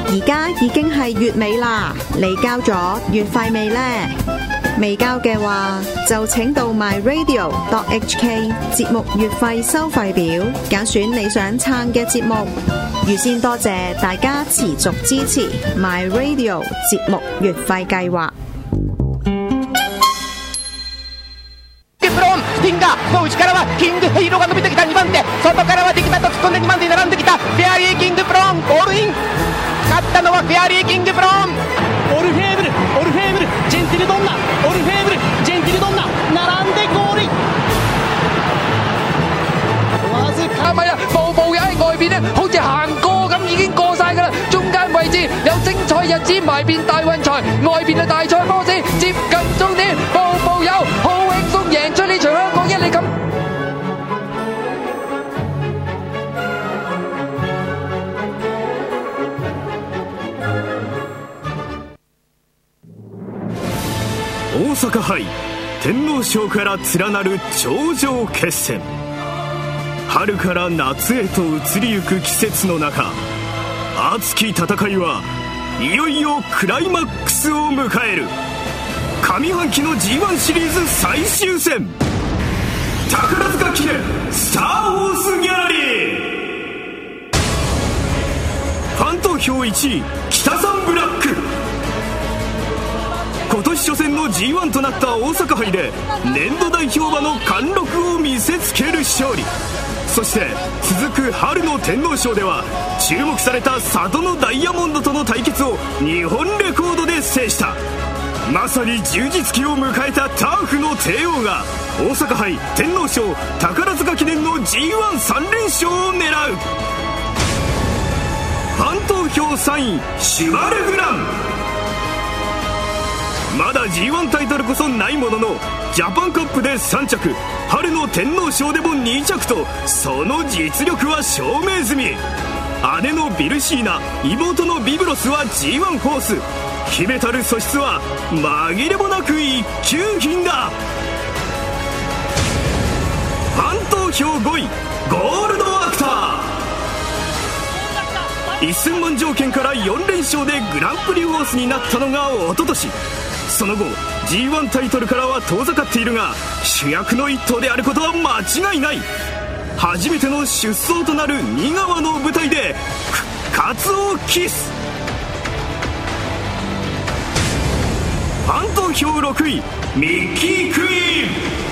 而家已經係月尾啦，你交咗月費未呢？未交嘅話，就請到 myradio.hk 節目月費收費表，揀選你想撐嘅節目。預先多謝大家持續支持 myradio 節目月費計劃。 の内からはキングヘイローが伸びてきた2番手、外からはディキタと突っ込んで2番手に並んできたフェアリーキングブローン、ゴールイン。勝ったのはフェアリーキングブローン。 オルフェーブルジェンティルドンナ、オルフェーブルジェンティルドンナ並んでゴールイン。 哇塞，係咪啊？步步友喺外邊呢，好似行過咁，已經過晒㗎啦。中間位置有精彩日子埋遍大運財，外邊嘅大賽波士接近終點，步步友好輕鬆贏出呢場香港一哩錦。 大阪杯天皇賞から連なる頂上決戦。春から夏へと移りゆく季節の中、熱き戦いはいよいよクライマックスを迎える。上半期の G1 シリーズ最終戦、宝塚記念スターホースギャラリー。ファン投票1位北さんブラック。今年初戦の G1 となった大阪杯で年度代表馬の貫禄を見せつける勝利。そして続く春の天皇賞では注目された里のダイヤモンドとの対決を日本レコードで制した。まさに充実期を迎えたターフの帝王が大阪杯、天皇賞、宝塚記念の G13 連勝を狙う。ファン投票3位シュバルグラン。まだ G1 タイトルこそないもののジャパンカップで3着、春の天皇賞でも2着とその実力は証明済み。姉のビルシーナ、妹のビブロスは G1 ホース。秘めたる素質は紛れもなく一級品だ。ファン投票5位ゴールドアクター。1000万条件から4連勝でグランプリホースになったのが一昨年。その後 G1 タイトルからは遠ざかっているが、主役の一頭であることは間違いない。初めての出走となる仁川の舞台で復活を期す。ファン投票6位ミッキークイーン。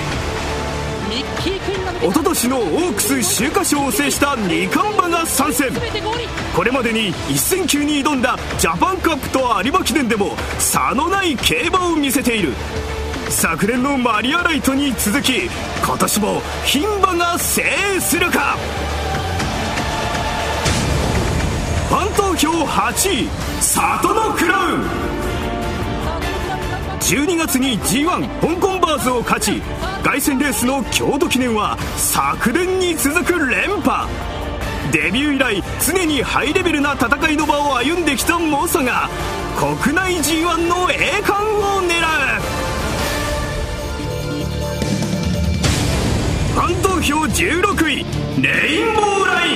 一昨年のオークス秋華賞を制した二冠馬が参戦。これまでに一戦級に挑んだジャパンカップと有馬記念でも差のない競馬を見せている。昨年のマリアライトに続き今年も牝馬が制するか。ファン投票8位里のクラウン。12月に G1 香港バーズを勝ち、凱旋レースの京都記念は昨年に続く連覇。デビュー以来常にハイレベルな戦いの場を歩んできた猛者が国内 G1 の栄冠を狙う。ファン投票16位レインボーライ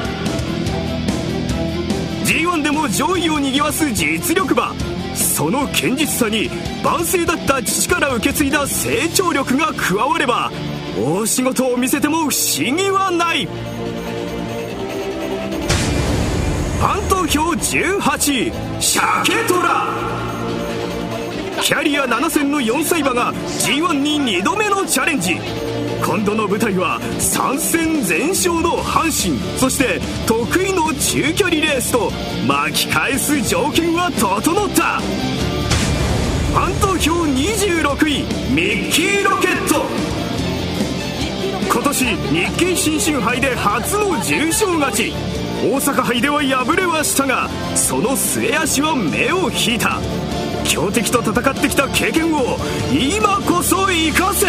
ン。 G1 でも上位を賑わす実力馬。その堅実さに万世だった父から受け継いだ成長力が加われば大仕事を見せても不思議はない。ファン投票18位シャケトラ。キャリア7戦の4歳馬が G1 に2度目のチャレンジ。今度の舞台は3戦全勝の阪神、そして得意の中距離レースと巻き返す条件は整った。ファン投票26位ミッキーロケット。今年日経新春杯で初の重賞勝ち。大阪杯では敗れはしたがその末脚は目を引いた。強敵と戦ってきた経験を今こそ生かせ。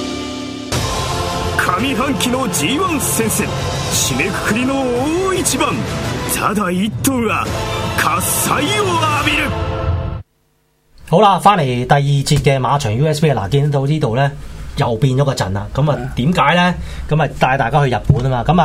上半期の G1 戦線締めくくりの大一番。ただ一頭が喝采を浴びる。 好啦，翻嚟第二節嘅馬場 USB 嗱，見到呢度咧又變咗個陣啦。咁啊點解咧？咁啊帶大家去日本啊嘛。咁啊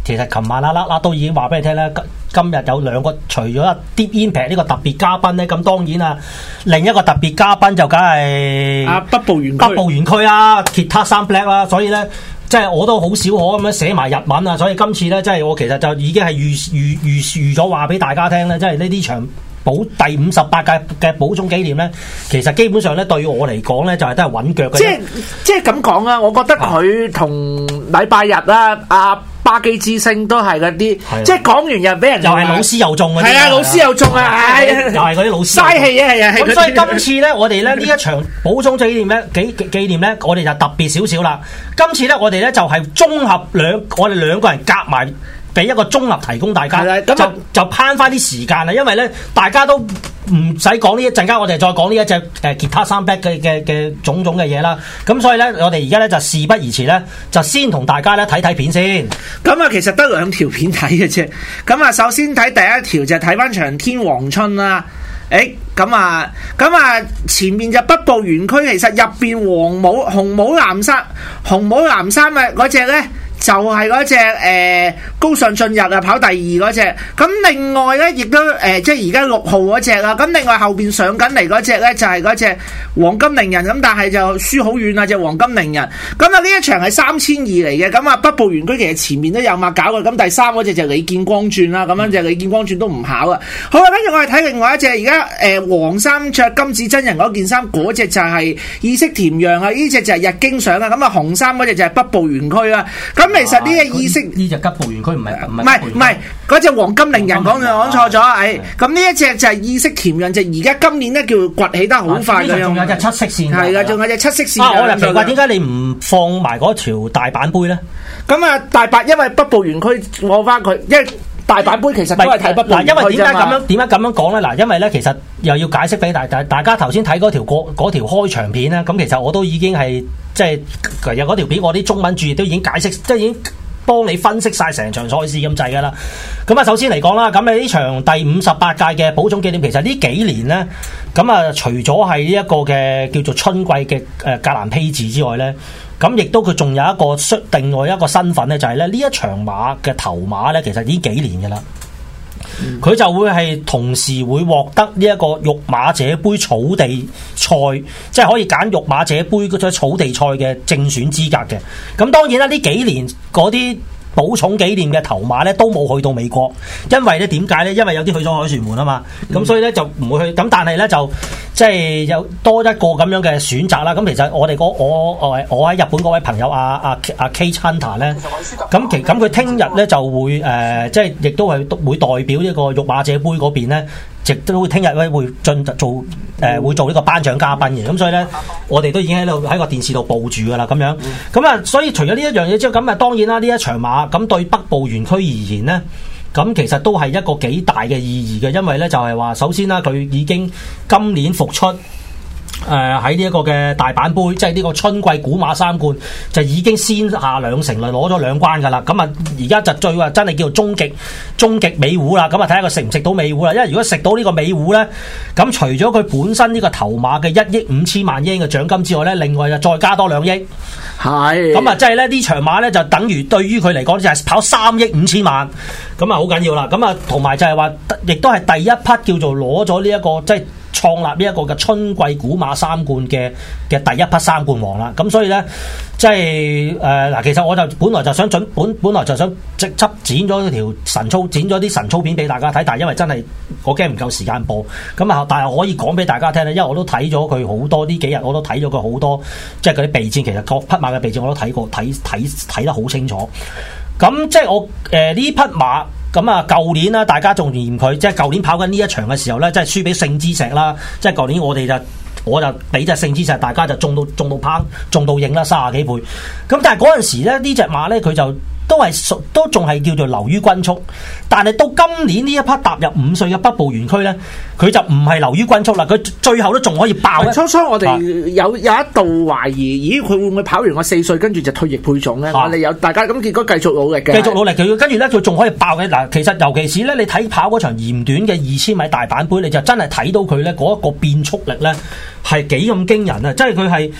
其實琴晚啦都已經話俾你聽咧，今日有兩個，除咗 Deep Impact 呢個特別嘉賓咧，咁當然啊，另一個特別嘉賓就梗係北部園區啊，Kita San Black 啦，所以咧。即係我都好少可咁樣寫埋日文啊，所以今次咧，即係我其實就已經係預咗話俾大家聽咧，即係呢場第58屆嘅寶塚紀念咧，其實基本上咧對我嚟講咧，就係都係穩腳嘅。 即係咁講啊，我覺得佢同禮拜日啦，巴基之星都係嗰啲，即係講完又俾人又係老師又中嗰啲， 係啊，老師又中啊，又係嗰啲老師嘥氣啊，係啊， 咁所以今次咧，我哋咧呢一場寶塚紀念咧紀念咧，我哋就特別少少啦。今次咧，我哋咧就係綜合我哋兩個人夾埋。俾一個綜合提供大家，就慳翻啲時間啦，因為咧大家都唔使講呢一陣間，我哋再講呢一隻Kita San Black嘅種種嘅嘢啦。咁所以咧，我哋而家咧就事不宜遲咧，就先同大家咧睇片先。 咁啊，其實得兩條片睇嘅啫。咁啊，首先睇第一條就睇翻長天皇春啦。咁啊，前面就北部園區，其實入邊紅帽藍衫啊嗰隻咧。就係嗰隻高尚進入啊，跑第二嗰隻。咁另外咧，亦都即係而家6號嗰隻啦。咁另外後邊上緊嚟嗰隻咧，就係嗰隻黃金靈人。咁但係就輸好遠啊，隻黃金靈人。咁啊，呢一場係3200嚟嘅。咁啊，北部園區其實前面都有馬搞嘅。咁第三嗰隻就李建光轉啦。咁樣就李建光轉都唔跑啊。好啦，跟住我哋睇另外一隻，而家黃衫着金子真人嗰件衫，嗰隻就係意識甜讓啊。呢隻就係日經上啊。咁啊，紅衫嗰隻就係北部園區啦。咁其實呢個意識呢隻吉部園區唔係嗰隻黃金靈人講錯咗，咁呢一隻就係意識甜潤，就而家今年咧叫崛起得好快嘅。 仲有隻七色線， 係噶，仲有隻七色線。 我又奇怪點解你唔放埋嗰條大阪杯咧？ 咁啊，大阪因為北部園區攞翻佢，因為大阪杯其實都係睇北部園區。 因為點解咁樣講咧？嗱，因為咧其實又要解釋俾大家頭先睇嗰條開場片咧，咁其實我都已經係即係有嗰條片，我啲中文注意都已經解釋，即係已經幫你分析晒成場賽事咁滯噶啦。咁啊，首先嚟講啦，咁你呢場第58屆嘅寶塚紀念，其實呢幾年咧，咁啊除咗係呢一個嘅叫做春季嘅格蘭披治之外咧，咁亦都佢仲有一個另外一個身份咧，就係咧呢一場馬嘅頭馬咧，其實已經幾年噶啦。佢就會係同時會獲得呢一個育馬者杯草地賽，即係可以揀育馬者杯嗰種草地賽嘅正選資格嘅。咁當然啦，呢幾年嗰啲寶塚紀念嘅頭馬咧都冇去到美國，因為咧點解咧？因為有啲去咗凱旋門啊嘛，咁所以咧就唔會去。咁但係咧就即係有多一個咁樣嘅選擇啦。咁其實我哋我喺日本嗰位朋友阿 Kate Hunter 咧，咁佢聽日咧就會即係亦都係會代表呢個育馬者杯嗰邊咧。亦都會聽日咧會會做呢個頒獎嘉賓嘅，咁所以咧我哋都已經喺個電視度報住噶啦，咁樣咁啊，所以除咗呢一樣嘢之後，咁啊當然啦，呢一場馬咁對北部園區而言咧，咁其實都係一個幾大嘅意義嘅，因為咧就係話首先啦，佢已經今年復出。喺呢一個嘅大阪杯，即係呢個春季古馬三冠，就已經先下兩城啦，攞咗2關噶啦。咁啊，而家就最話真係叫做終極美虎啦。咁啊，睇下佢食唔食到美虎啦。因為如果食到呢個美虎咧，咁除咗佢本身呢個頭馬嘅1億5千萬英嘅獎金之外咧，另外就再加多2億。係。咁啊，即係咧呢場馬咧就等於對於佢嚟講就係跑3億5千萬，咁啊好緊要啦。咁啊，同埋就係話，亦都係第一匹叫做攞咗呢一個即係。創立呢一個嘅春季古馬三冠嘅第一匹三冠王啦，咁所以咧，即係嗱，其實我就本來就想即輯剪咗條神操，剪咗啲神操片俾大家睇，但係因為真係我驚唔夠時間播，咁啊，但係我可以講俾大家聽咧，因為我都睇咗佢好多呢幾日，我都睇咗佢好多，即係嗰啲備戰，其實各匹馬嘅備戰我都睇過，睇得好清楚。咁即係我呢匹馬。咁啊，舊年啦，大家仲嫌佢，即係舊年跑緊呢一場嘅時候咧，即係輸俾聖之石啦。即係舊年我就俾隻聖之石，大家就中到砰，中到應啦，30幾倍。咁但係嗰陣時咧，呢隻馬咧佢就都仲係叫做流於均速，但係到今年呢一匹踏入5歲嘅北部園區咧，佢就唔係流於均速啦，佢最後都仲可以爆。初初我哋有一度懷疑，咦佢會唔會跑完我4歲跟住就退役配種咧？我哋有大家咁結果繼續努力嘅，繼續努力佢跟住咧佢仲可以爆嘅嗱。其實尤其是咧，你睇跑嗰場嫌短嘅2000米大阪杯，你就真係睇到佢咧嗰一個變速力咧係幾咁驚人啊！即係佢係。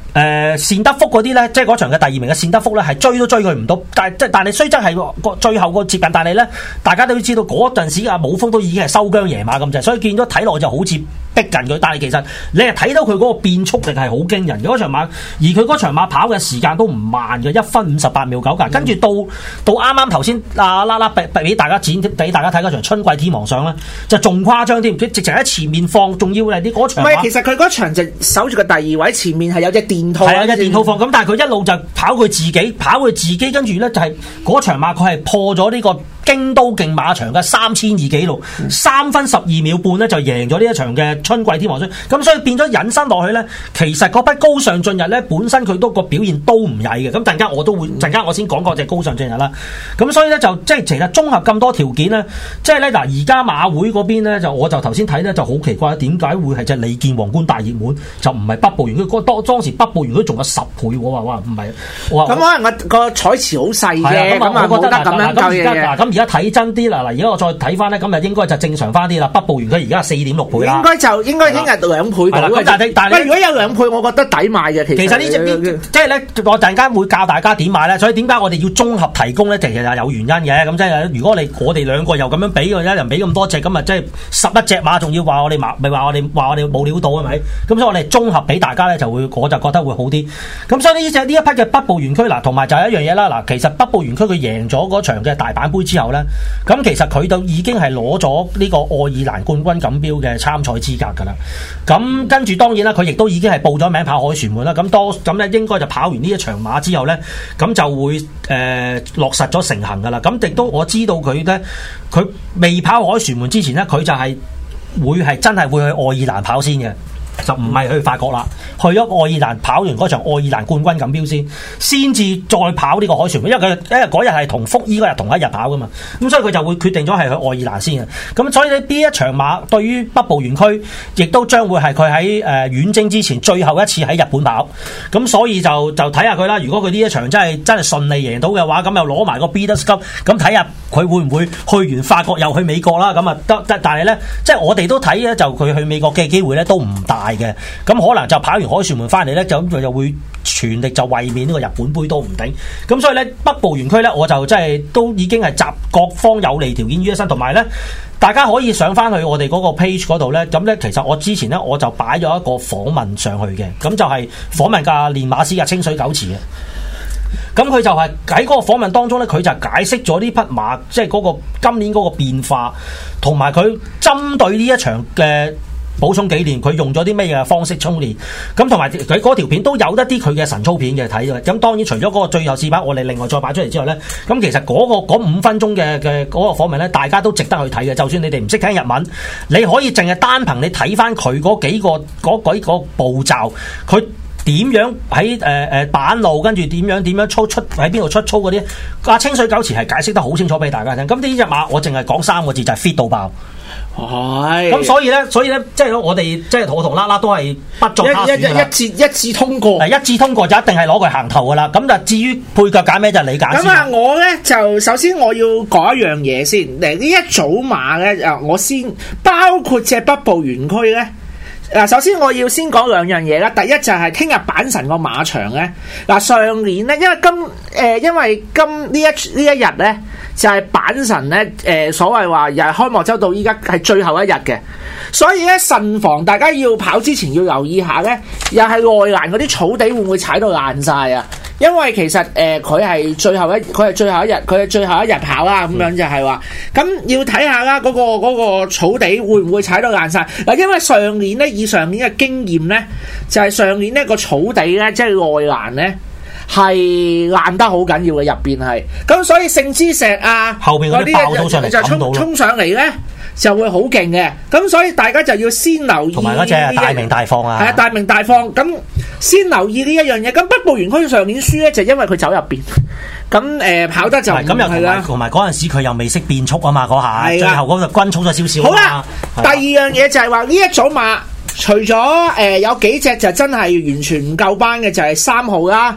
善德福嗰啲咧，即係嗰場嘅第二名嘅善德福咧，係追都追佢唔到，但係雖則係最後個接近，但係咧大家都知道嗰陣時阿武豐都已經係收韁野馬咁滯，所以見咗睇落就好似逼近佢，但係其實你係睇到佢嗰個變速力係好驚人嘅嗰場馬，而佢嗰場馬跑嘅時間都唔慢嘅，1分58秒9格，跟住到啱啱頭先啦啦俾大家俾大家睇嗰場春季天皇賞咧，就仲誇張添，佢直情喺前面放，仲要係啲嗰場。唔係， 其實佢嗰場就守住個第2位，前面係有隻電套。 係啊，隻電套放，咁但係佢一路就跑佢自己，跟住咧就係嗰場馬佢係破咗呢個京都競馬場嘅3200紀錄，3分12秒半咧就贏咗呢一場嘅春季天皇賞，咁所以變咗引申落去咧，其實嗰匹高尚進日咧本身佢都個表現都唔曳嘅，咁陣間我先講嗰隻高尚進日啦，咁所以咧就即係其實綜合咁多條件咧，即係咧嗱而家馬會嗰邊咧我就頭先睇咧就好奇怪，點解會係隻李健皇冠大熱門，就唔係北部園區？當時北部園區仲有10倍，我話哇唔係， 咁可能個彩池好細嘅，咁我覺得咁樣計嘅。 咁而家睇真啲啦，而家我再睇翻咧，咁啊應該就正常翻啲啦。北部園區而家係4.6倍啦， 應該聽日2倍到嘅。但係如果有2倍，我覺得抵買嘅。其實呢隻即係咧，我陣間會教大家點買咧。所以點解我哋要綜合提供咧？其實係有原因嘅。咁即係如果我哋兩個又咁樣俾，一人俾咁多隻，咁啊即係11隻馬，仲要話我哋咪話我哋冇料到係咪？咁所以我哋綜合俾大家咧，我就覺得會好啲。咁所以呢一匹嘅北部園區嗱，同埋就係一樣嘢啦嗱。其實北部園區佢贏咗嗰場嘅大阪杯之後咧，咁其實佢就已經係攞咗呢個愛爾蘭冠軍錦標嘅參賽資格㗎啦。咁跟住當然啦，佢亦都已經係報咗名跑凱旋門啦。咁咧應該就跑完呢一場馬之後咧，咁就會落實咗成行㗎啦。咁亦都我知道佢咧，佢未跑凱旋門之前咧，佢就係真係會去愛爾蘭跑先嘅。就唔係去法國啦，去咗愛爾蘭跑完嗰場愛爾蘭冠軍錦標先至再跑呢個凱旋門，因為嗰日係同福伊嗰日同一日跑噶嘛，咁所以佢就會決定咗係去愛爾蘭先嘅。咁所以呢一場馬對於北部園區，亦都將會係佢喺遠征之前最後一次喺日本跑，咁所以就睇下佢啦。如果佢呢一場真係順利贏到嘅話，咁又攞埋個 Breeders' Cup，咁睇下佢會唔會去完法國又去美國啦？咁啊得，但係咧，即係我哋都睇咧，就佢去美國嘅機會咧都唔大。嘅，咁可能就跑完凱旋門翻嚟咧，就會全力就衛冕呢個日本杯都唔定。咁所以咧，北部園區咧，我就真係都已經係集各方有利條件於一身，同埋咧，大家可以上翻去我哋嗰個 page 嗰度咧。咁咧，其實我之前咧我就擺咗一個訪問上去嘅，咁就係訪問架練馬師嘅清水九池嘅。咁佢就係喺嗰個訪問當中咧，佢就解釋咗呢匹馬，即係嗰個今年嗰個變化，同埋佢針對呢一場嘅補充紀念，佢用咗啲咩嘅方式操練，咁同埋佢嗰條片都有一啲佢嘅神操片嘅睇嘅。咁當然除咗嗰個最後試跑，我哋另外再擺出嚟之後咧，咁其實嗰5分鐘嘅嗰個訪問咧，大家都值得去睇嘅。就算你哋唔識聽日文，你可以淨係單憑你睇翻佢嗰幾個步驟，佢點樣喺板路，跟住點樣出喺邊度出操嗰啲，阿清水九池係解釋得好清楚俾大家聽。咁呢隻馬我淨係講3個字，就係 fit 到爆。係，咁所以咧，即係我哋即係我同啦啦都係不作他選㗎啦，一致通過，一致通過就一定係攞佢行頭噶啦。咁就至於配腳揀咩就係你揀先。咁啊，我咧就首先我要講一樣嘢先。呢一組馬咧，我先包括隻北部園區咧。嗱，首先我要先講2樣嘢啦。第一就係聽日阪神個馬場咧。嗱，上年咧，因為今呢一日咧，就係阪神咧，所謂話又係開幕周到依家係最後一日嘅，所以咧慎防大家要跑之前要留意下咧，又係內欄嗰啲草地會唔會踩到爛晒啊？因為其實佢係最後一日跑啦，咁樣就係話，咁要睇下啦，嗰個草地會唔會踩到爛晒嗱？因為上年咧，以上年嘅經驗咧，就係上年呢個草地咧，即係內欄咧係爛得好緊要嘅，入邊係，咁所以聖之石啊，後邊嗰啲爆到上嚟就衝上嚟咧，就會好勁嘅，咁所以大家就要先留意，同埋嗰隻大明大放啊，係啊，大明大放，咁先留意呢一樣嘢。咁北部園區上年輸咧，就因為佢走入邊，咁跑得就咁又係啦，同埋嗰陣時佢又未識變速啊嘛，嗰下最後嗰個均速咗少少。好啦，第二樣嘢就係話呢一組馬，除咗有幾隻就真係完全唔夠班嘅，就係3號啦、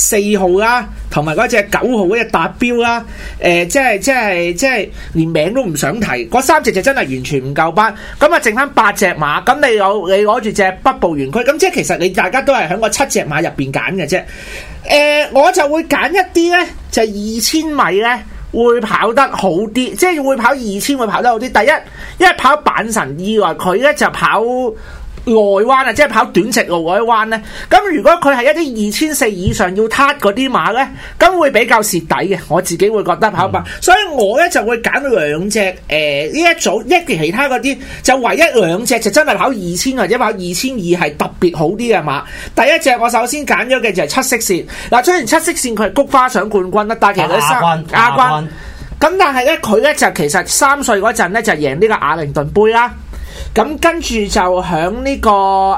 4號啦，同埋嗰隻9號嗰隻達標啦，即係連名都唔想提，嗰3隻就真係完全唔夠班。咁啊，剩翻8隻馬，咁你攞住隻北部園區，咁即係其實你大家都係喺個7隻馬入邊揀嘅啫。我就會揀一啲咧，就2000米咧會跑得好啲，即係會跑2000會跑得好啲。第一，因為跑阪神以外，佢咧就跑外彎啊，即係跑短直路嗰啲彎咧。咁如果佢係一啲2400以上要撻嗰啲馬咧，咁會比較蝕底嘅。我自己會覺得跑馬，所以我咧就會揀2隻呢一組，其他嗰啲就唯一2隻就真係跑2000或者跑2200係特別好啲嘅馬。第一隻我首先揀咗嘅就係七色線。嗱，雖然七色線佢係菊花賞冠軍啦，但係其實亞軍。咁但係咧佢咧就其實3歲嗰陣咧就贏呢個亞靈頓杯啦。咁跟住就響呢個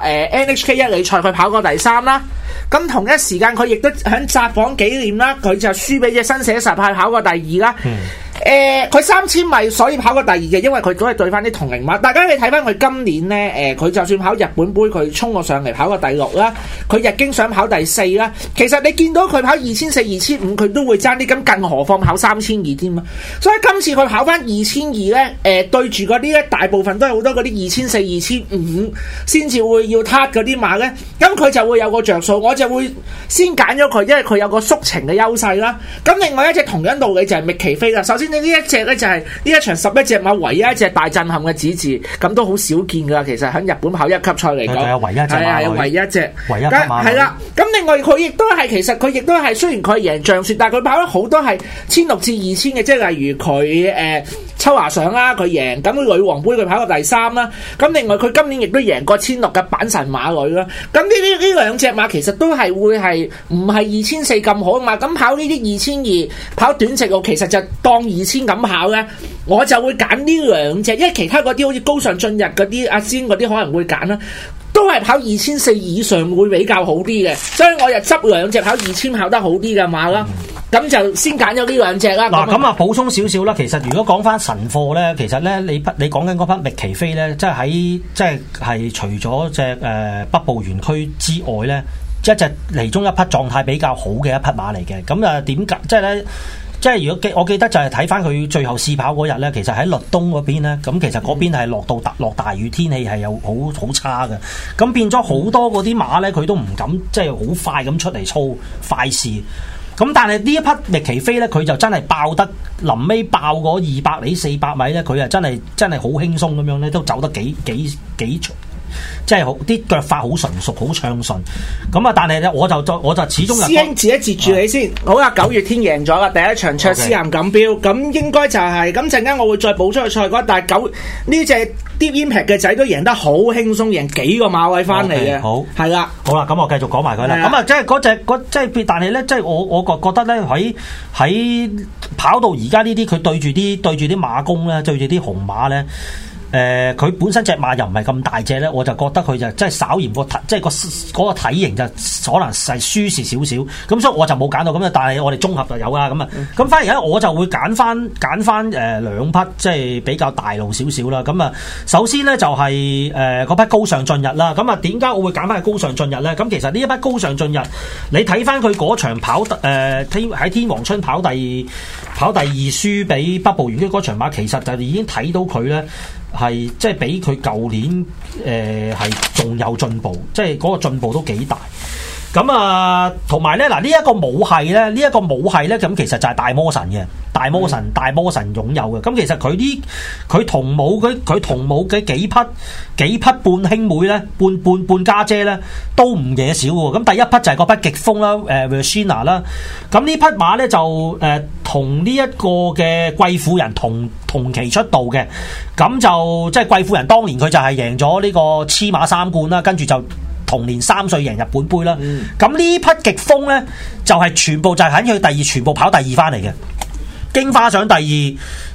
NHK 一哩賽佢跑過第3啦。咁同一時間佢亦都響札幌紀念啦，佢就輸俾隻新寫實派跑過第2啦。佢3000米所以跑過第2嘅，因為佢都係對翻啲同齡馬。大家你睇翻佢今年咧，佢就算跑日本杯，佢衝過上嚟跑過第6啦，佢日經想跑第4啦。其實你見到佢跑2400、2500，佢都會爭啲，咁更何況跑3200添啊！所以今次佢跑翻2200咧，對住嗰啲咧，大部分都係好多嗰啲2400、2500先至會要撻嗰啲馬咧，咁佢就會有個着數。我就會先揀咗佢，因為佢有個縮程嘅優勢啦。咁另外一隻同樣道理就係覓奇飛啦。首先呢一隻咧就係呢一場11隻馬唯一一隻大震撼嘅子字，咁都好少見噶。其實喺日本跑1級賽嚟講，係唯一一隻，唯一馬係啦。咁另外佢亦都係，其實佢亦都係，雖然佢係贏象雪，但係佢跑得好多係1600至2000嘅，即係例如佢秋華賞啦，佢贏咁女王杯佢跑過第3啦。咁另外佢今年亦都贏過1600嘅阪神馬女啦。咁呢兩隻馬其實都係會係唔係2400咁好啊嘛。咁跑呢啲2200跑短直路，其實就當2000咁跑咧，我就會揀呢兩隻，因為其他嗰啲好似高上進日嗰啲阿仙嗰啲可能會揀啦，都係跑2400以上會比較好啲嘅，所以我就執兩隻跑2000跑得好啲嘅馬啦。咁就先揀咗呢兩隻啦。 嗱，咁啊補充少少啦。其實如果講翻神貨咧，其實咧你講緊嗰匹覓奇飛咧，即係除咗隻北部園區之外咧，一隻其中一匹狀態比較好嘅一匹馬嚟嘅。咁啊點解即係咧？即係如果我記得就係睇翻佢最後試跑嗰日咧，其實喺律東嗰邊咧，咁其實嗰邊係落大雨，天氣係有好差嘅，咁變咗好多嗰啲馬咧，佢都唔敢即係好快咁出嚟操快試。咁但係呢一匹覓奇飛咧，佢就真係爆得臨尾爆嗰200里400米咧，佢啊真係好輕鬆咁樣咧，都走得幾即係好啲腳法好純熟，好暢順。咁啊，但係咧，我就始終師兄截一截住你先。好啦，9月天贏咗啦，第一場卓斯岩錦標，咁應該就係咁陣間我會再補出去賽果。但係呢隻 Deep Impact 嘅仔都贏得好輕鬆，贏幾個馬位翻嚟嘅。好，係啦， 好啦，咁我繼續講埋佢啦。咁啊，即係即係，但係咧，即係我覺得咧，喺跑到而家呢啲，佢對住啲馬公咧，對住啲紅馬咧。佢本身隻馬又唔係咁大隻咧，我就覺得佢就真係稍嫌即係嗰個體型就可能係輸蝕少少，咁所以我就冇揀到咁啊。但係我哋綜合就有啦，咁啊，咁反而咧我就會揀翻兩匹即係比較大路少少啦。咁啊，首先咧就係嗰匹高上進日啦。咁啊，點解我會揀翻係高上進日咧？咁其實呢一匹高上進日，你睇翻佢嗰場跑喺天王春跑第2輸俾北部園區嗰場馬，其實就已經睇到佢咧。係即係比佢舊年係仲有進步，即係嗰個進步都幾大。咁啊，同埋咧嗱，呢一個母系咧，咁其實就係大魔神嘅，大魔神擁有嘅。咁其實佢同母嘅幾匹半兄妹咧，半家姐咧，都唔嘢少喎。咁第一匹就係嗰匹極風啦，Versina 啦。咁呢匹馬咧就同呢一個嘅貴婦人同期出道嘅。咁就即係貴婦人當年佢就係贏咗呢個黐馬3冠啦，跟住就同年3歲贏日本杯啦。咁呢匹極風咧就係全部就係喺佢第2全部跑第2翻嚟嘅，京花賞第2。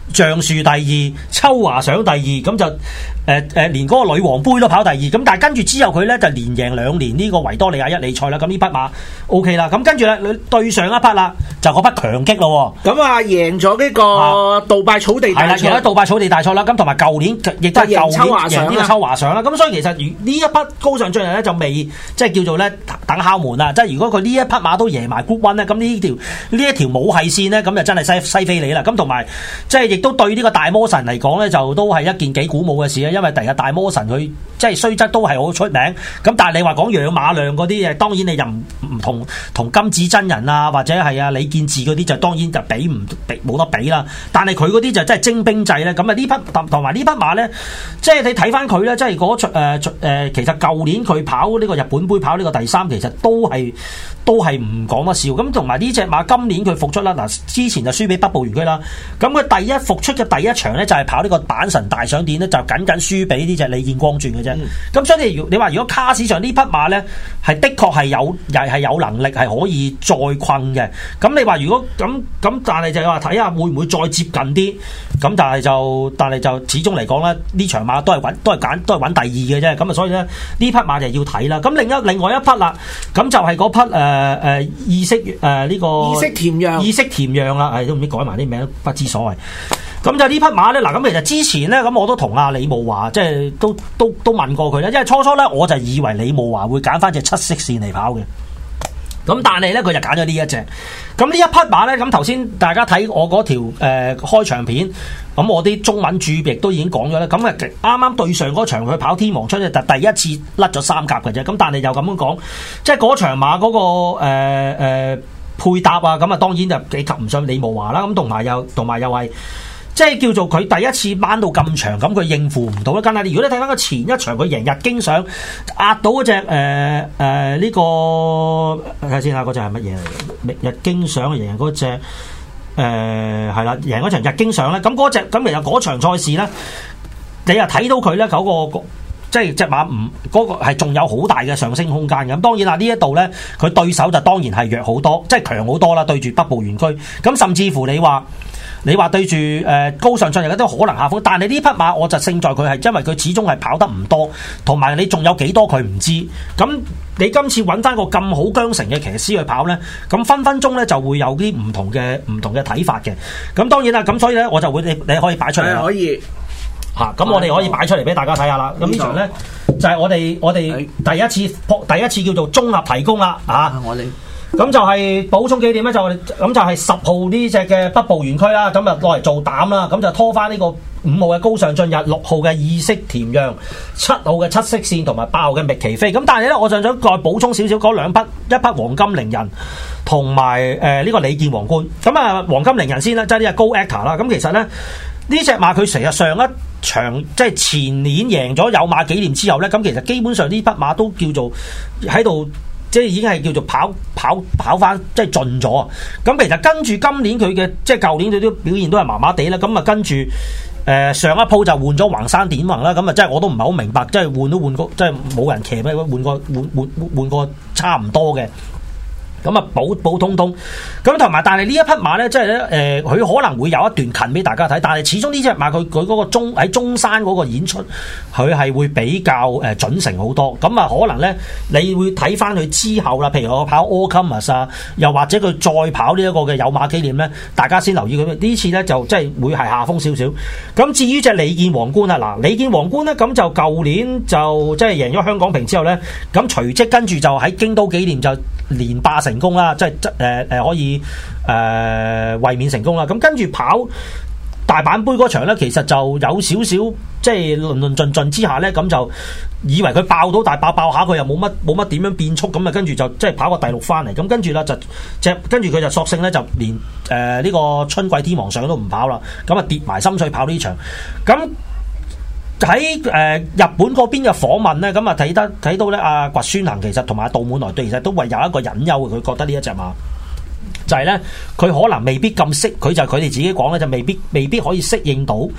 橡樹第二，秋華賞第二，咁就連嗰個女王杯都跑第二，咁但係跟住之後佢咧就連贏2年呢個維多利亞一哩賽啦，咁呢匹馬 OK 啦，咁跟住咧對上一匹啦，就嗰匹強擊咯， 咁啊贏咗呢個杜拜草地大賽， 係啦，贏咗杜拜草地大賽啦，咁同埋舊年亦都係舊年贏呢個秋華賞啦，咁所以其實呢一匹高尚進入咧就未即係叫做咧等敲門啦，即係如果佢呢一匹馬都贏埋 Group 1咧，咁呢一條母系線咧，咁就真係西非你啦，咁同埋即係亦都對呢個大魔神嚟講咧，就都係一件幾鼓舞嘅事啊，因為第日大魔神佢即係雖則都係好出名，咁但係你話講養馬量嗰啲嘢，當然你就唔同金子真人啊，或者係啊李建志嗰啲就當然就冇得比啦。但係佢嗰啲就真係精兵制咧。咁啊呢匹同埋呢匹馬咧，即係你睇翻佢咧，即係嗰其實舊年佢跑呢個日本杯跑呢個第3，其實都係唔講得笑。咁同埋呢隻馬今年佢復出啦，嗱之前就輸俾北部園區啦。咁佢復出嘅第一場咧就係跑呢個阪神大賞典咧，就僅輸俾呢隻李建光轉嘅啫。咁所以你話如果卡士上呢匹馬咧，係的確係有能力係可以再困嘅。咁你話如果咁，但係就話睇下會唔會再接近啲。咁但係就始終嚟講咧，呢場馬都係揾第二嘅啫。咁啊，所以咧呢匹馬就要睇啦。咁另外一匹啦，咁就係嗰匹意式呢個意式甜釀啦，都唔知改埋啲名，不知所謂。咁就呢匹馬咧，嗱咁其實之前咧，咁我都同阿李慕華即係都問過佢咧，因為初咧我就以為李慕華會揀翻隻7色線嚟跑嘅。咁但係咧佢就揀咗呢一隻。咁呢一匹馬咧，咁頭先大家睇我嗰條開場片，咁我啲中文注譯都已經講咗啦。咁啊啱啱對上嗰場佢跑天王春就第一次甩咗3甲嘅啫。咁但係又咁樣講，即係嗰場馬嗰個配搭啊，咁啊當然就幾及唔上李慕華啦。咁同埋又係。即係叫做佢第一次掹到咁長，咁佢應付唔到啦。梗係如果你睇翻佢前一場佢贏日經上壓到嗰隻呢個睇下先下嗰隻係乜嘢嚟？日經上贏嗰隻係啦，贏嗰場日經上咧。咁嗰隻咁其實嗰場賽事咧，你又睇到佢咧嗰個。即係隻馬唔嗰個係仲有好大嘅上升空間嘅。咁當然啦，呢一度咧佢對手就當然係弱好多，即係強好多啦。對住北部園區，咁甚至乎你話對住高尚進入都可能下風。但係呢匹馬我就勝在佢係因為佢始終係跑得唔多，同埋你仲有幾多佢唔知。咁你今次揾翻個咁好韁繩嘅騎師去跑咧，咁分分鐘咧就會有啲唔同嘅睇法嘅。咁當然啦，咁所以咧我就會你可以擺出嚟， 可以。 咁我哋可以擺出嚟俾大家睇下啦。咁呢場咧就係我哋第一次叫做綜合提供啦。咁就係補充幾點咧？咁就係10號呢隻嘅北部園區啦。咁就攞嚟做膽啦。咁就拖翻呢個5號嘅高尚進入、6號嘅意式甜釀、7號嘅7色線同埋8號嘅覓奇飛。咁但係咧，我就想再補充少少嗰兩匹，一匹黃金靈人同埋呢個李健皇冠。咁啊，黃金靈人先啦，即係呢隻高 actor 啦。咁其實咧呢隻馬佢成日上一場即係前年贏咗有馬紀念之後咧，咁其實基本上呢匹馬都叫做喺度。即係已經係叫做跑翻，即係盡咗啊！咁其實跟住今年佢嘅即係舊年佢都表現都係麻麻地啦。咁啊跟住上一鋪就換咗橫山典宏啦。咁啊即係我都唔係好明白，即係換都換過，即係冇人騎咩？換個差唔多嘅。咁啊普通通，咁同埋但係呢一匹馬咧，即係咧佢可能會有一段近俾大家睇，但係始終呢隻馬佢嗰個喺中山嗰個演出，佢係會比較準成好多。咁啊可能咧，你會睇翻佢之後啦，譬如我跑 All Comers 啊，又或者佢再跑呢一個嘅有馬紀念咧，大家先留意佢呢次咧就即係會係下風少少。咁至於隻李健皇冠啊，嗱李健皇冠咧咁就舊年就即係贏咗香港瓶之後咧，咁隨即跟住就喺京都紀念就連霸成功啦，即係可以衛冕成功啦。咁跟住跑大阪杯嗰場咧，其實就有少少即係論盡之下咧，咁就以為佢爆到，但係爆下佢又冇乜點樣變速，咁啊跟住就即係跑個第6翻嚟。咁跟住啦跟住佢就索性咧就連呢個春季天皇賞都唔跑啦，咁啊跌埋心水跑呢場。咁喺日本嗰邊嘅訪問咧，咁啊睇到咧阿掘宣行其實同埋杜滿來對其實都會有一個隱憂，佢覺得呢一隻馬就係咧佢可能未必咁佢哋自己講咧就未必可以適應到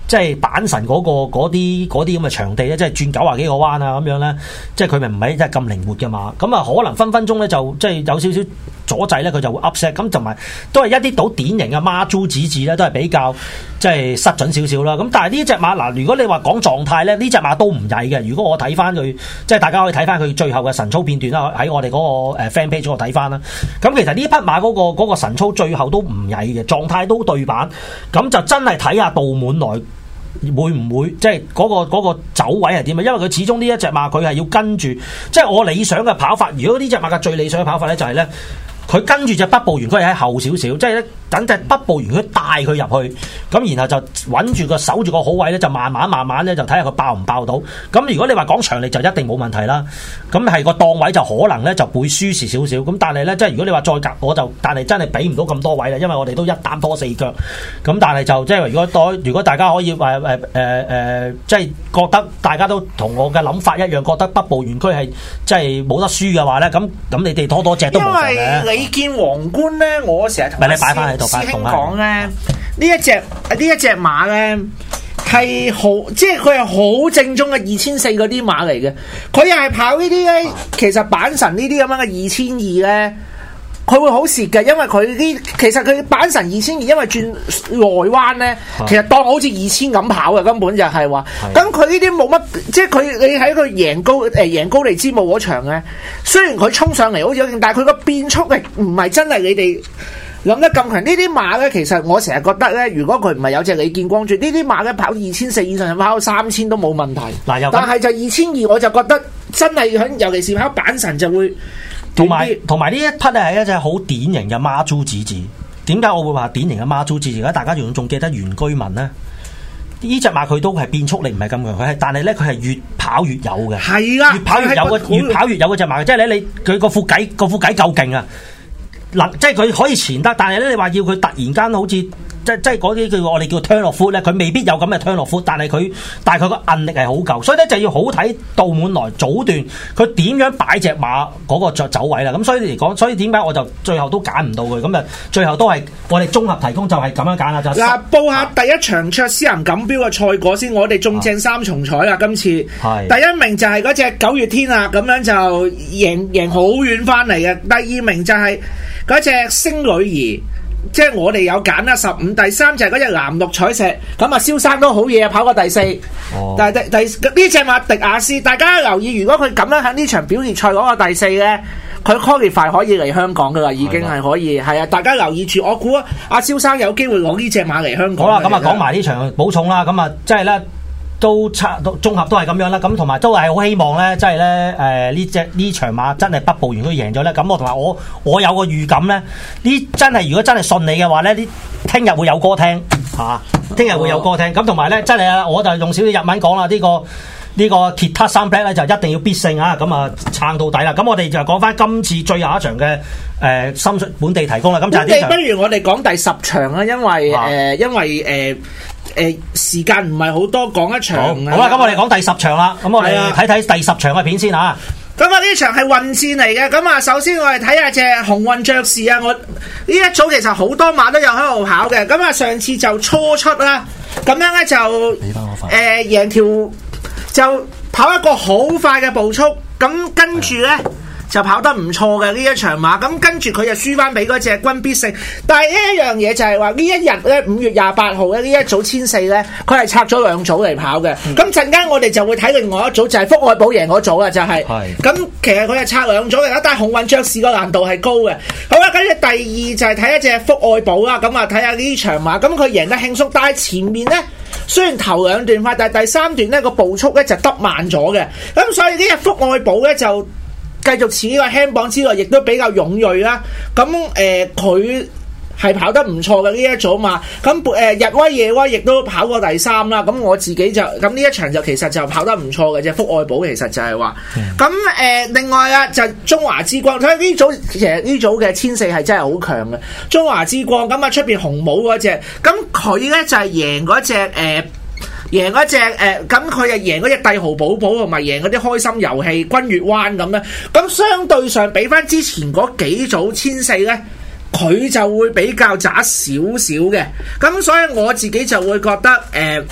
即係阪神嗰啲咁嘅場地咧，即係轉90幾個彎啊咁樣咧，即係佢咪唔係真係咁靈活嘅嘛？咁啊可能分分鐘咧就即係有少少阻滯咧，佢就會 upset。咁同埋都係一啲到典型嘅孖珠子字咧，都係比較即係失準少少啦。咁但係呢隻馬嗱，如果你話講狀態咧，呢隻馬都唔曳嘅。如果我睇翻佢，即係大家可以睇翻佢最後嘅神操片段啦，喺我哋嗰個fan page 嗰度睇翻啦。咁其實呢匹馬嗰個神操最後都唔曳嘅，狀態都對版。咁就真係睇下杜滿來會唔會即係嗰個走位係點啊？因為佢始終呢一隻馬佢係要跟住，即係我理想嘅跑法。如果呢隻馬嘅最理想嘅跑法咧，就係咧。佢跟住隻北部圓區喺後少少，即係咧等隻北部圓區帶佢入去，咁然後就穩住個守住個好位咧，就慢慢咧就睇下佢爆唔爆到。咁如果你話講長力就一定冇問題啦。咁係個檔位就可能咧就會輸蝕少少。咁但係咧即係如果你話再夾但係真係俾唔到咁多位啦，因為我哋都一擔多4腳。咁但係就即係如果大家可以即係覺得大家都同我嘅諗法一樣，覺得北部圓區係即係冇得輸嘅話咧，咁你哋多隻都冇錯嘅。 你見皇冠咧，我成日同師兄講咧，呢一隻馬咧係好，即係佢係好正宗嘅2400嗰啲馬嚟嘅。佢又係跑呢啲咧，其實阪神呢啲咁樣嘅2200咧，佢會好蝕嘅，因為其實佢阪神2200，因為轉內彎咧，其實當好似2000咁跑嘅，根本就係話。咁佢呢啲冇乜，即係你喺佢贏高利之母嗰場咧，雖然佢衝上嚟好似有勁，但係佢個變速力唔係真係你哋諗得咁強。呢啲馬咧，其實我成日覺得咧，如果佢唔係有隻李建光住，呢啲馬咧跑2400以上，跑3000都冇問題。但係就2200，我就覺得真係尤其是跑阪神就會。同埋呢一匹咧係一隻好典型嘅孖珠子字。點解我會話典型嘅孖珠子字？而家大家仲記得原居民咧？呢隻馬佢都係變速力唔係咁強，但係咧佢係越跑越有嘅。係啦，越跑越有嗰隻馬，即係咧佢個副計夠勁啊！嗱，即係佢可以前得，但係咧你話要佢突然間好似。即係嗰啲我哋叫 turn off foot 咧，佢未必有咁嘅 turn off foot，但係佢個韌力係好夠，所以咧就要好睇杜滿來早段佢點樣擺隻馬嗰個走位啦。咁所以嚟講，所以點解我就最後都揀唔到佢，咁啊最後都係我哋綜合提供就係咁樣揀啦。就嗱， 報下第一場卓斯林錦標嘅賽果先，我哋中正3重彩啦，今次第一名就係嗰隻9月天啊，咁樣就贏好遠翻嚟嘅。第二名就係嗰隻星女兒。即係我哋有揀啦，15，第3就係嗰隻藍綠彩石，咁啊蕭生都好嘢啊，跑過第4。但係呢隻馬迪亞斯，大家留意，如果佢咁樣喺呢場表現賽攞個第4咧，佢 qualify 可以嚟香港噶啦，已經係可以，係啊，大家留意住，我估阿蕭生有機會攞呢隻馬嚟香港。 好啦，咁啊講埋呢場補充啦，咁啊即係咧。都綜合都係咁樣啦，咁同埋都係好希望咧，即係咧呢場馬真係北部圓都贏咗咧。咁我同埋我有個預感咧，如果真係順利嘅話咧，聽日會有歌聽嚇，聽日會有歌聽。咁同埋咧，真係啊，我就用少少日文講啦，呢個 Kita Sunblack 咧就一定要必勝啊！咁啊撐到底啦。咁我哋就講翻今次最後一場嘅深水本地提供啦。咁就係呢場。不如我哋講第10場啦，因為時間唔係好多，講一場。好啦，咁我哋講第10場啦。咁我哋睇睇第10場嘅片先嚇。咁啊，呢場係混戰嚟嘅。咁啊，首先我哋睇下隻紅運爵士啊。我呢一組其實好多馬都有喺度跑嘅。咁啊，上次就初出啦，咁樣咧就贏條就跑一個好快嘅步速。咁跟住咧。就跑得唔錯嘅呢一場馬，咁跟住佢就輸翻俾嗰隻君必勝。但係呢一樣嘢就係話呢一日咧5月28號咧呢一組1400咧，佢係拆咗2組嚟跑嘅。咁陣間我哋就會睇另外一組，就係福愛寶贏嗰組啦，就係。咁其實佢係拆2組嚟啦，但係紅運爵士個難度係高嘅。好啦，跟住第2就係睇一隻福愛寶啦，咁啊睇下呢場馬，咁佢贏得輕鬆，但係前面咧雖然頭2段快，但係第3段咧個步速咧就得慢咗嘅。咁所以呢隻福愛寶咧就繼續似呢個輕磅之外，亦都比較勇銳啦。咁佢係跑得唔錯嘅呢一組嘛。咁日威夜威亦都跑過第3啦。咁我自己就咁呢一場就其實就跑得唔錯嘅啫。福愛寶其實就係話咁另外啊就中華之光，睇下呢組其實呢組嘅1400係真係好強嘅。中華之光咁啊出邊紅帽嗰隻，咁佢咧就係贏嗰隻贏嗰隻咁佢就贏嗰隻帝豪寶寶同埋贏嗰啲開心遊戲君悦灣咁咧，咁相對上比翻之前嗰幾組1400咧，佢就會比較渣少少嘅，咁所以我自己就會覺得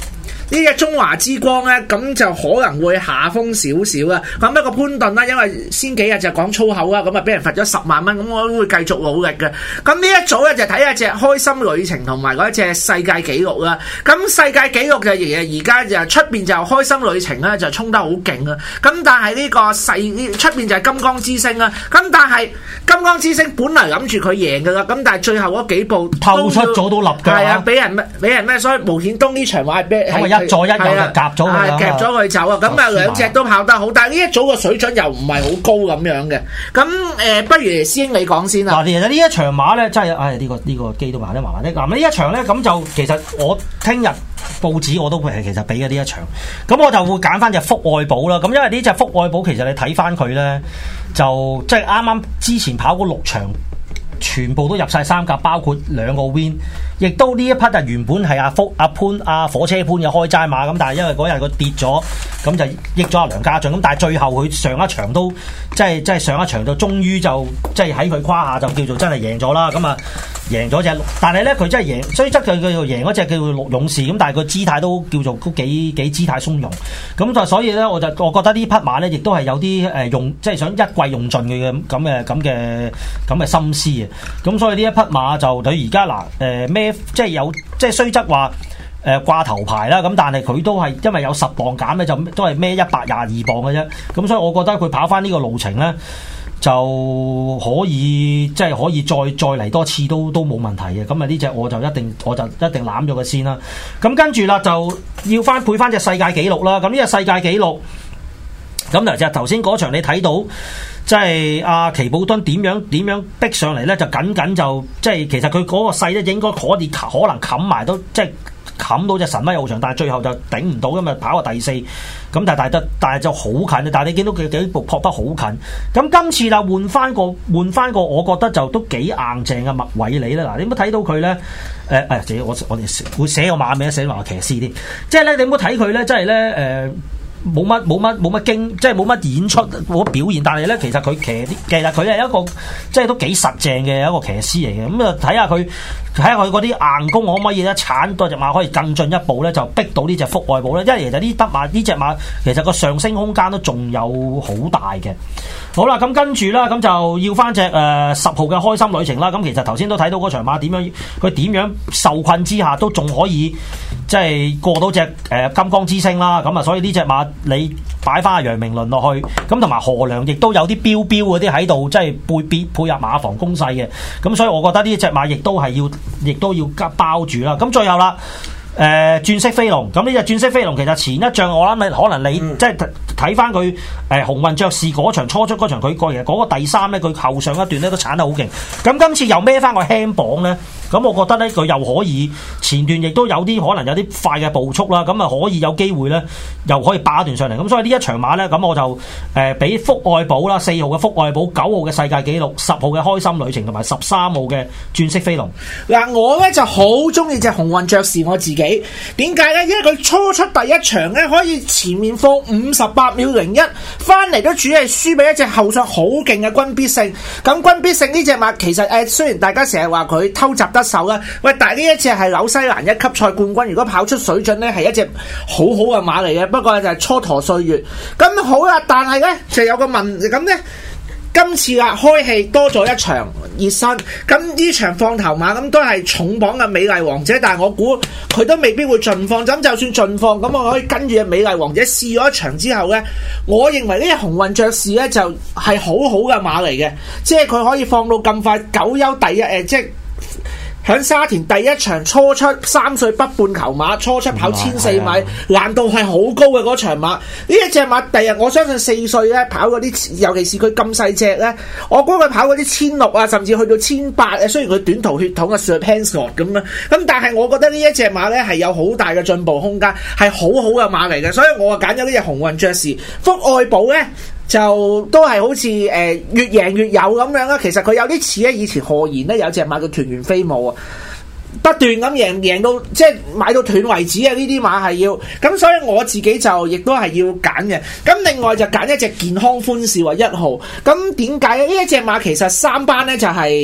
呢隻中華之光咧，咁就可能會下風少少啊。咁一個潘頓啦，因為先幾日就講粗口啦，咁啊俾人罰咗10萬蚊，咁我都會繼續努力嘅。咁呢一組咧就睇下隻開心旅程同埋嗰隻世界紀錄啦。咁世界紀錄就而家就出邊就開心旅程咧就衝得好勁啊。咁但係呢個出邊就係金剛之星啦。咁但係金剛之星本嚟諗住佢贏噶啦，咁但係最後嗰幾步透出咗都立腳啊！ 係啊，俾人咩？所以無顯東呢場話係俾一左一右就夾咗佢， 夾咗佢走啊！咁啊兩隻都跑得好，但係呢一組個水準又唔係好高咁樣嘅。咁不如師兄你講先啦。 嗱，其實呢一場馬咧真係，呢個機都麻得麻麻啲。嗱，呢一場咧咁就其實我聽日報紙我都其實俾嘅呢一場，咁我就會揀翻隻福愛寶啦。咁因為呢隻福愛寶其實你睇翻佢咧，就即係啱啱之前跑過6場。全部都入晒3甲，包括2個 win， 亦都呢一匹就原本係阿火車潘嘅開齋馬，咁但係因為嗰日佢跌咗，咁就益咗阿梁家俊，咁但係最後佢上一場都即係上一場就終於就即係喺佢胯下就叫做真係贏咗啦，咁啊贏咗隻，但係咧佢真係贏，雖則佢叫做贏嗰隻叫做綠勇士，咁但係個姿態都叫做都幾姿態鬆容，咁就所以咧我覺得呢匹馬咧亦都係有啲用即係想一季用盡佢嘅咁嘅心思啊。咁所以呢一匹馬就佢而家嗱咩即係有即係雖則話掛頭牌啦，咁但係佢都係因為有10磅減咧，就都係孭122磅嘅啫。咁所以我覺得佢跑翻呢個路程咧就可以即係可以再嚟多次都冇問題嘅。咁啊呢隻我就一定攬咗佢先啦。咁跟住啦就要配翻隻世界紀錄啦。咁呢隻世界紀錄咁嗱就頭先嗰場你睇到。即係阿奇寶敦點樣逼上嚟咧，就緊就即係其實佢嗰個勢咧應該可能冚埋都即係冚到隻神威奧場，但係最後就頂唔到，因為跑過第4，咁但係就好近，但係你見到佢幾步撲得好近。咁今次啦換翻個，我覺得就都幾硬淨嘅麥偉利啦。嗱，你有冇睇到佢咧？我哋會寫個馬名，寫埋個騎師添。即係咧，你有冇睇佢咧？即係咧冇乜即係冇乜演出冇乜表現，但係咧其實佢其實佢係一個即係都幾實淨嘅一個騎師嚟嘅。咁啊睇下佢嗰啲硬功可唔可以咧鏟多隻馬可以更進一步咧，就逼到呢隻福愛寶咧。因為其實呢隻馬其實個上升空間都仲有好大嘅。好啦，咁跟住啦，咁就要翻隻10號嘅開心旅程啦。咁其實頭先都睇到嗰場馬佢點樣受困之下都仲可以即係過到隻金剛之星啦。咁啊，所以呢隻馬你擺翻阿楊明倫落去，咁同埋何良亦都有啲標嗰啲喺度，即係配合馬房攻勢嘅。咁所以我覺得呢隻馬亦都要包住啦。咁最後啦。鑽色飛龍，咁呢隻鑽色飛龍其實前一仗我諗可能你即係睇翻佢鴻運爵士嗰場初出嗰場，佢其實嗰個第3咧，佢後上一段咧都鏟得好勁。咁今次又孭翻個輕磅咧，咁我覺得咧佢又可以前段亦都有啲可能有啲快嘅步速啦，咁啊可以有機會咧又可以霸一段上嚟。咁所以呢一場馬咧，咁我就俾福愛寶啦，4號嘅福愛寶，9號嘅世界紀錄，10號嘅開心旅程同埋13號嘅鑽色飛龍。嗱，我咧就好中意隻鴻運爵士我自己。點解呢？因為佢初出第一場咧，可以前面放58秒01，翻嚟都主要係輸俾一隻後上好勁嘅君必勝。咁君必勝呢隻馬其實雖然大家成日話佢偷襲得手啦，喂，但係呢一隻係紐西蘭1級賽冠軍，如果跑出水準呢，係一隻好好嘅馬嚟嘅。不過就係蹉跎歲月。咁好啦，但係呢，就有個問咁呢。今次啊，開戲多咗一場熱身，咁呢場放頭馬咁都係重磅嘅美麗王者，但係我估佢都未必會盡放，咁就算盡放，咁我可以跟住嘅美麗王者試咗一場之後呢，我認為呢隻鴻運爵士呢就係好好嘅馬嚟嘅，即係佢可以放到咁快9優第一即係。響沙田第一場初出3歲北半球馬，初出跑1400米，難度係好高嘅嗰場馬。呢一隻馬第日我相信4歲咧跑嗰啲，尤其是佢咁細隻咧，我估佢跑嗰啲1600啊，甚至去到1800。雖然佢短途血統嘅 Sir Penscott 咁啦，咁但係我覺得呢一隻馬咧係有好大嘅進步空間，係好好嘅馬嚟嘅，所以我啊揀咗呢隻鴻運爵士。福愛寶咧。就都係好似越贏越有咁樣啦，其實佢有啲似咧以前何言咧有隻馬叫團圓飛舞啊，不斷咁贏到即係買到斷為止啊！呢啲馬係要咁，所以我自己就亦都係要揀嘅。咁另外就揀一隻健康歡笑啊1號。咁點解呢？呢一隻馬其實3班咧就係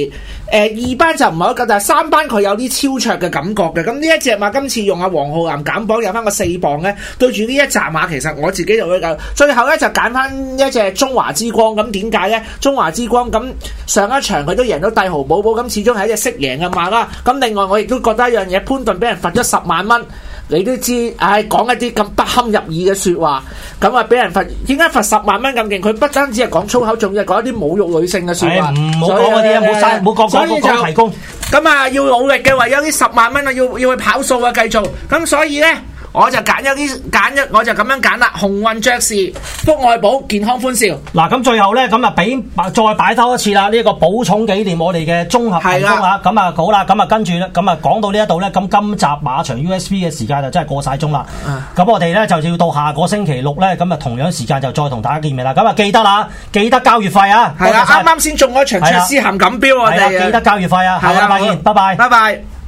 2班就唔係好夠，但係3班佢有啲超卓嘅感覺嘅。咁呢一隻馬今次用阿黃浩南減磅有翻個4磅咧，對住呢一紮馬其實我自己就會夠。最後咧就揀翻一隻中華之光，咁點解咧？中華之光咁上一場佢都贏到帝豪寶寶，咁始終係一隻識贏嘅馬啦。咁另外我亦都覺得一樣嘢，潘頓俾人罰咗10萬蚊。你都知，講一啲咁不堪入耳嘅説話，咁啊俾人罰，點解罰10萬蚊咁勁？佢不單止係講粗口，仲要講一啲侮辱女性嘅説話。 唔好講嗰啲啊，唔好講提供。 咁啊，要努力嘅，唯有啲10萬蚊啊，要去跑數啊，繼續。咁所以咧，我就我就咁樣揀啦。鴻運爵士、福愛寶、健康歡笑。 嗱，咁最後咧，咁啊再擺多一次啦，呢一個寶塚紀念我哋嘅綜合評分啊，咁啊好啦，咁啊跟住咧，咁啊講到呢一度咧，咁今集馬場 USB 嘅時間就真係過晒鐘啦。咁我哋咧就要到下個星期六咧，咁啊同樣時間就再同大家見面啦。咁啊記得啦，記得交月費啊。 係啦，啱啱先中咗場卓斯咸錦標我哋。 記得交月費啊。下個禮拜見，拜拜。 拜拜。